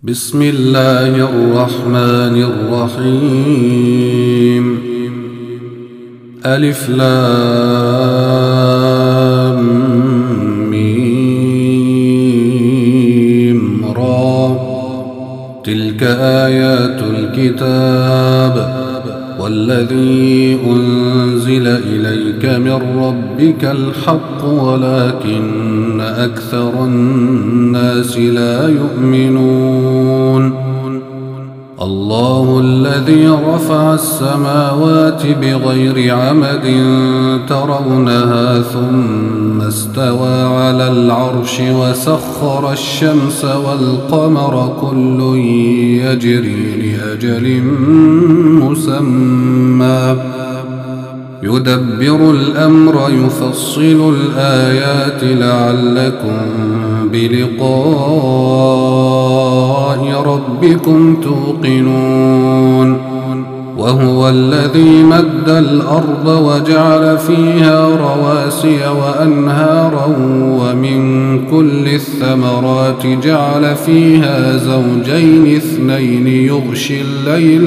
بسم الله الرحمن الرحيم. ألف لام ميم را. تلك آيات الكتاب والذي أنزل إليك من ربك الحق ولكن أكثر الناس لا يؤمنون. الله الذي رفع السماوات بغير عمد ترونها ثم استوى على العرش وسخر الشمس والقمر كل يجري لأجل مسمى يدبر الأمر يفصل الآيات لعلكم بلقاء ربكم توقنون. وهو الذي مد الأرض وجعل فيها رواسي وأنهارا ومن كل الثمرات جعل فيها زوجين اثنين يغشي الليل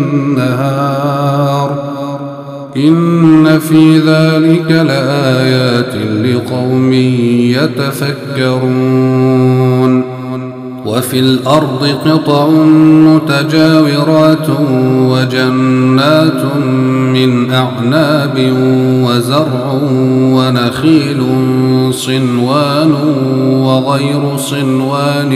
النهار إن في ذلك لآيات لقوم يتفكرون. وفي الأرض قطع متجاورات وجنات من أعناب وزرع ونخيل صنوان وغير صنوان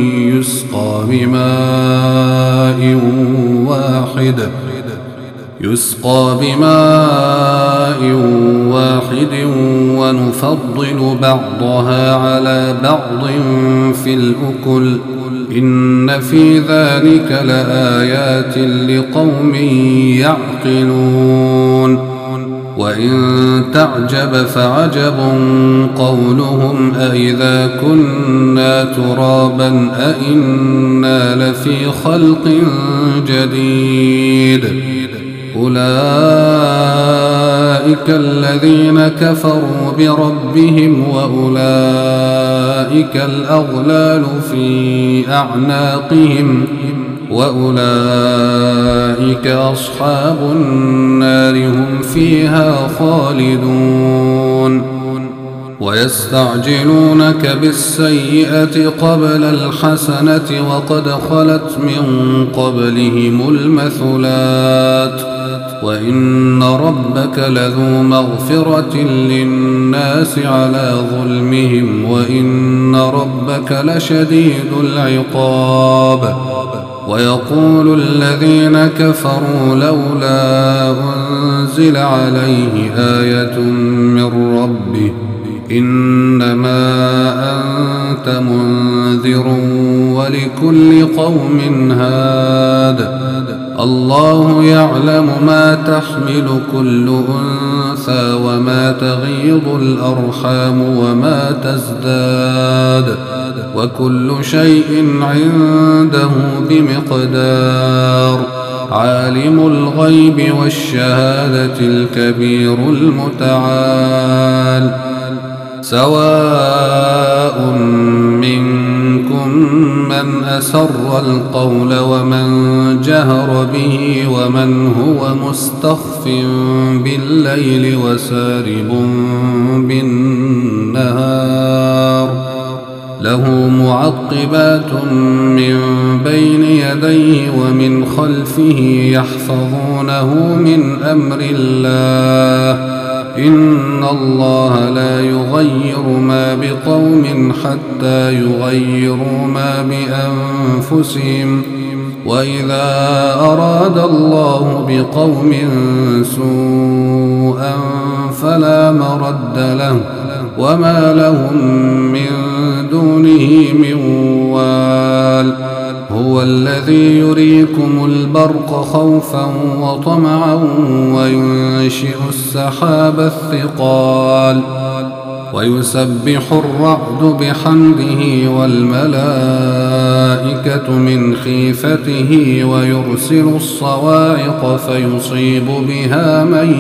يسقى بماء واحد ونفضل بعضها على بعض في الأكل إن في ذلك لآيات لقوم يعقلون. وإن تعجب فعجب قولهم أإذا كنا ترابا أإنا لفي خلق جديد أولئك الذين كفروا بربهم وأولئك الأغلال في أعناقهم وأولئك أصحاب النار هم فيها خالدون. ويستعجلونك بالسيئة قبل الحسنة وقد خلت من قبلهم المثلات وإن ربك لذو مغفرة للناس على ظلمهم وإن ربك لشديد العقاب. ويقول الذين كفروا لولا أنزل عليه آية من ربه إنما أنت منذر ولكل قوم هاد الله يعلم ما تحمل كل أنثى وما تغيض الأرحام وما تزداد وكل شيء عنده بمقدار. عالم الغيب والشهادة الكبير المتعال. سواء منكم من أسر القول ومن جهر به ومن هو مستخف بالليل وسارب بالنهار له معقبات من بين يديه ومن خلفه يحفظونه من أمر الله إن الله لا يغير ما بقوم حتى يغيروا ما بأنفسهم وإذا أراد الله بقوم سوءا فلا مرد له وما لهم من دونه من وال. هو الذي يريكم البرق خوفا وطمعا وينشئ السحاب الثقال ويسبح الرعد بحمده والملائكة من خيفته ويرسل الصواعق فيصيب بها من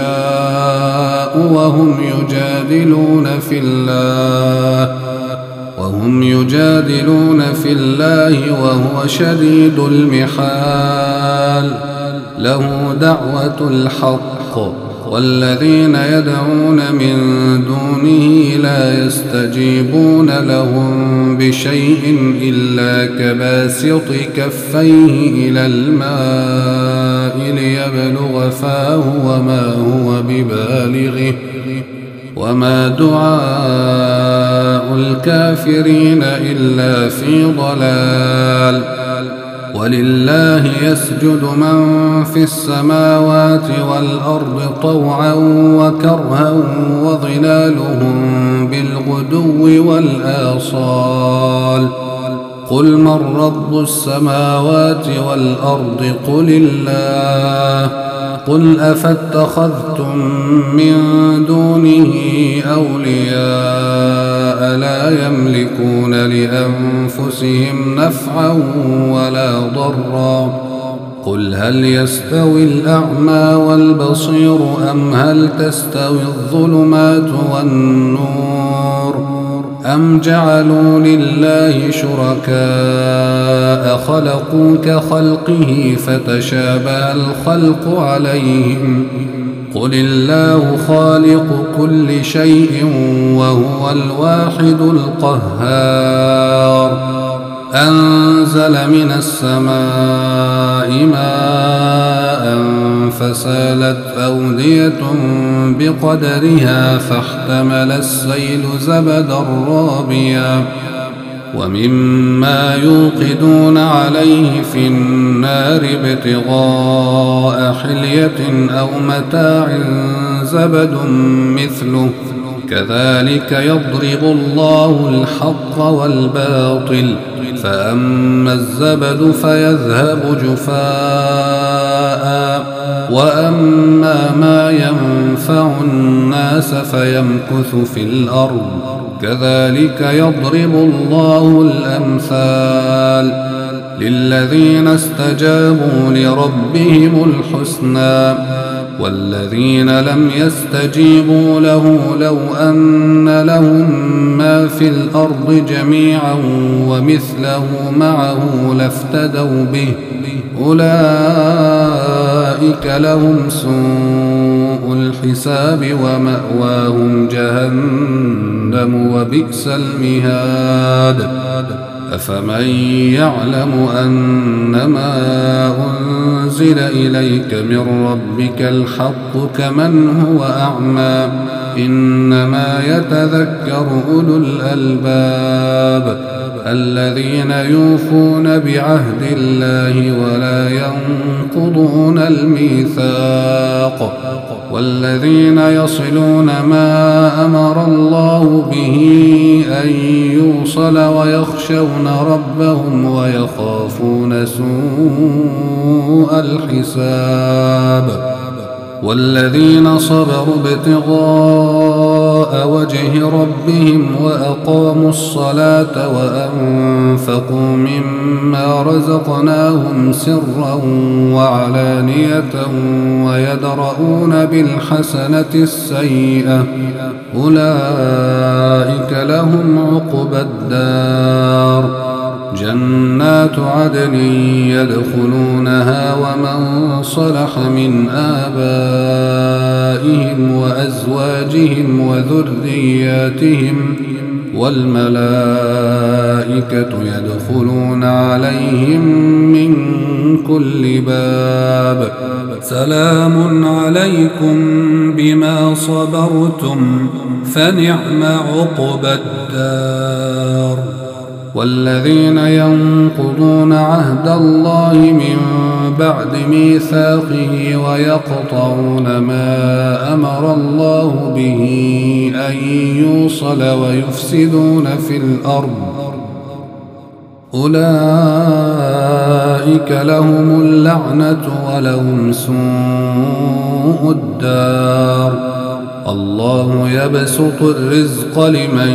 يشاء وهم يجادلون في الله وهم يجادلون في الله وهو شديد المحال له دعوة الحق والذين يدعون من دونه لا يستجيبون لهم بشيء إلا كباسط كفيه إلى الماء ليبلغ فاه وما هو ببالغه وما دعاء الكافرين إلا في ضلال ولله يسجد من في السماوات والأرض طوعا وكرها وظلالهم بالغدو والآصال قل من رب السماوات والأرض قل الله قل أفاتخذتم من دونه أولياء لا يملكون لأنفسهم نفعا ولا ضرا قل هل يستوي الأعمى والبصير أم هل تستوي الظلمات والنور أم جعلوا لله شركاء خلقوا كخلقه فتشابه الخلق عليهم قل الله خالق كل شيء وهو الواحد القهار أنزل من السماء ماء فسالت أودية بقدرها فاحتمل السيل زبدا رابيا ومما يوقدون عليه في النار ابتغاء حلية أو متاع زبد مثله كذلك يضرب الله الحق والباطل فأما الزبد فيذهب جفاء وأما ما ينفع الناس فيمكث في الأرض كذلك يضرب الله الأمثال للذين استجابوا لربهم الحسنى والذين لم يستجيبوا له لو أن لهم ما في الأرض جميعا ومثله معه لافتدوا به أولئك لهم سوء الحساب ومأواهم جهنم وبئس المهاد أفمن يعلم أنما أنزل إليك من ربك الحق كمن هو أعمى إنما يتذكر أولو الألباب الذين يوفون بعهد الله ولا ينقضون الميثاق والذين يصلون ما أمر الله به أن يوصل ويخشون ربهم ويخافون سوء الحساب والذين صبروا ابتغاء وجه ربهم وأقاموا الصلاة وأنفقوا مما رزقناهم سرا وعلانية ويدرؤون بالحسنة السيئة أولئك لهم عقبى الدار جنات عدن يدخلونها ومن صلح من آبائهم وأزواجهم وذرياتهم والملائكة يدخلون عليهم من كل باب سلام عليكم بما صبرتم فنعم عقبى الدار والذين ينقضون عهد الله من بعد ميثاقه ويقطعون ما أمر الله به أن يوصل ويفسدون في الأرض أولئك لهم اللعنة ولهم سوء الدار الله يبسط الرزق لمن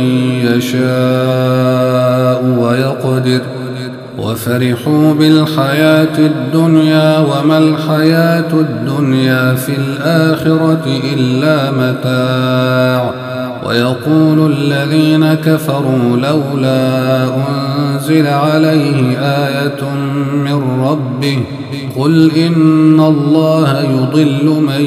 يشاء ويقدر وفرحوا بالحياة الدنيا وما الحياة الدنيا في الآخرة إلا متاع ويقول الذين كفروا لولا أنزل عليه آية من ربه قل إن الله يضل من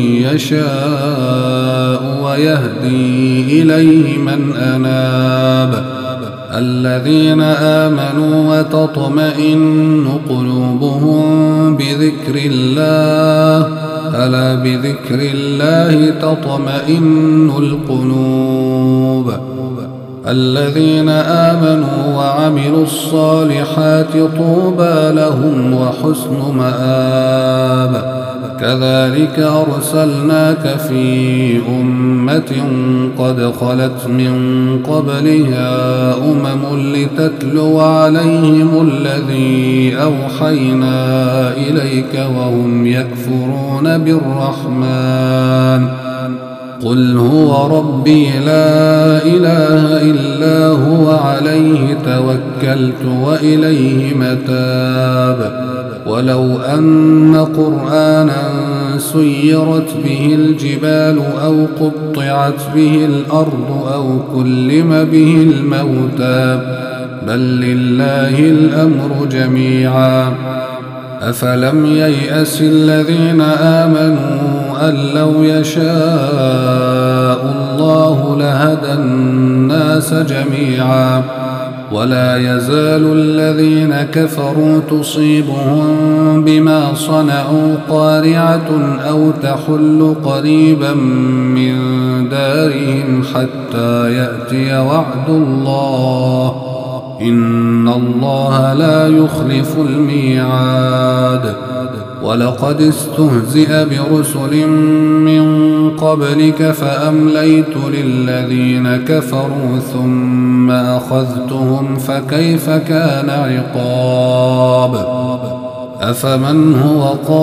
يشاء ويهدي إليه من أناب الذين آمنوا وتطمئن قلوبهم بذكر الله ألا بذكر الله تطمئن القلوب الذين آمنوا وعملوا الصالحات طوبى لهم وحسن مآب كذلك أرسلناك في أمة قد خلت من قبلها لتتلو عليهم الذي أوحينا إليك وهم يكفرون بالرحمن قل هو ربي لا إله إلا هو عليه توكلت وإليه متاب ولو أن قرآنا سيرت به الجبال أو قطعت به الأرض أو كلم به الموتى بل لله الأمر جميعا أفلم ييأس الذين آمنوا أن لو يشاء الله لهدى الناس جميعا ولا يزال الذين كفروا تصيبهم بما صنعوا قارعة أو تحل قريبا من دارهم حتى يأتي وعد الله إن الله لا يخلف الميعاد ولقد استهزئ برسل من قبلك فأمليت للذين كفروا ثم أخذتهم فكيف كان عقاب أفمن هو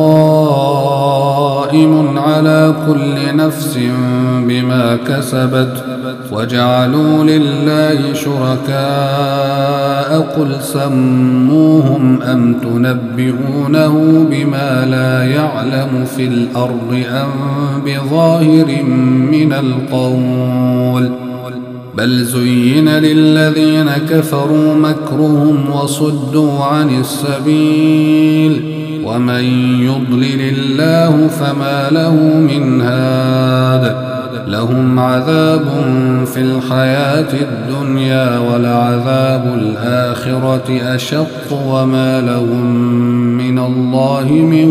قائم على كل نفس بما كسبت وجعلوا لله شركاء قل سموهم أم تنبئونه بما لا يعلم في الأرض أم بظاهر من القول بل زين للذين كفروا مكرهم وصدوا عن السبيل ومن يضلل الله فما له من هاد لهم عذاب في الحياة الدنيا ولعذاب الآخرة أشق وما لهم من الله من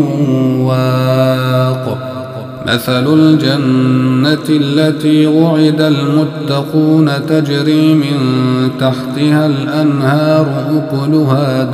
واق مثل الجنة التي وعد المتقون تجري من تحتها الأنهار أكلها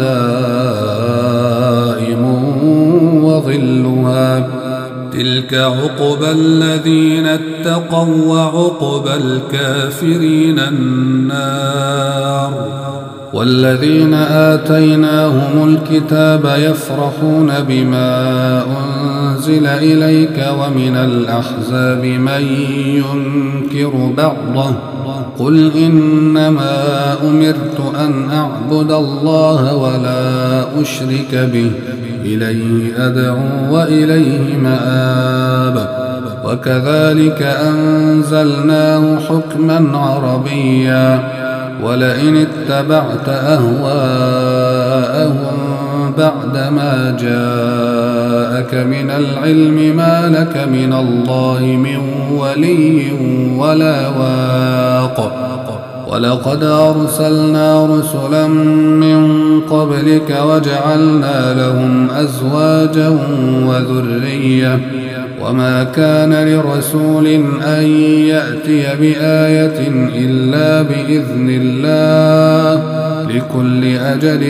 دائم وظلها تلك عقبى الذين اتقوا وعقبى الكافرين النار والذين آتيناهم الكتاب يفرحون بما أنزل إليك ومن الأحزاب من ينكر بعضه قل إنما أمرت أن أعبد الله ولا أشرك به إليه أدعو وإليه مآب وكذلك أنزلناه حكما عربيا ولئن اتبعت أهواءهم بعدما جاءك من العلم ما لك من الله من ولي ولا واق ولقد أرسلنا رسلا من قبلك وجعلنا لهم أزواجا وذرية وما كان لرسول أن يأتي بآية إلا بإذن الله لكل أجل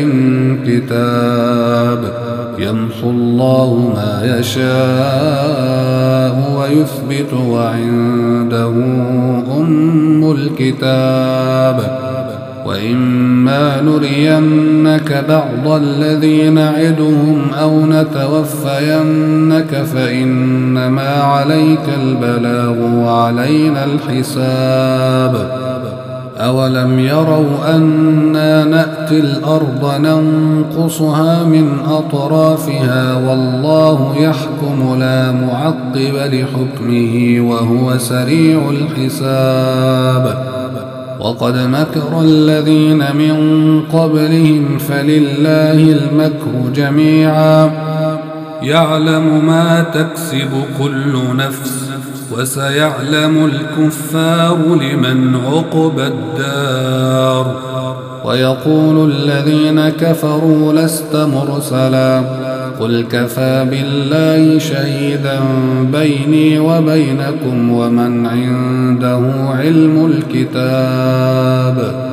كتاب يمحو الله ما يشاء ويثبت وعنده أم الكتاب وإما نرينك بعض الذي نعدهم أو نتوفينك فإنما عليك البلاغ وعلينا الحساب أولم يروا أنا نأتي الأرض ننقصها من أطرافها والله يحكم لا معقب لحكمه وهو سريع الحساب وقد مكر الذين من قبلهم فلله المكر جميعا يعلم ما تكسب كل نفس وسيعلم الكفار لمن عقبى الدار ويقول الذين كفروا لست مرسلا قل كفى بالله شهيدا بيني وبينكم ومن عنده علم الكتاب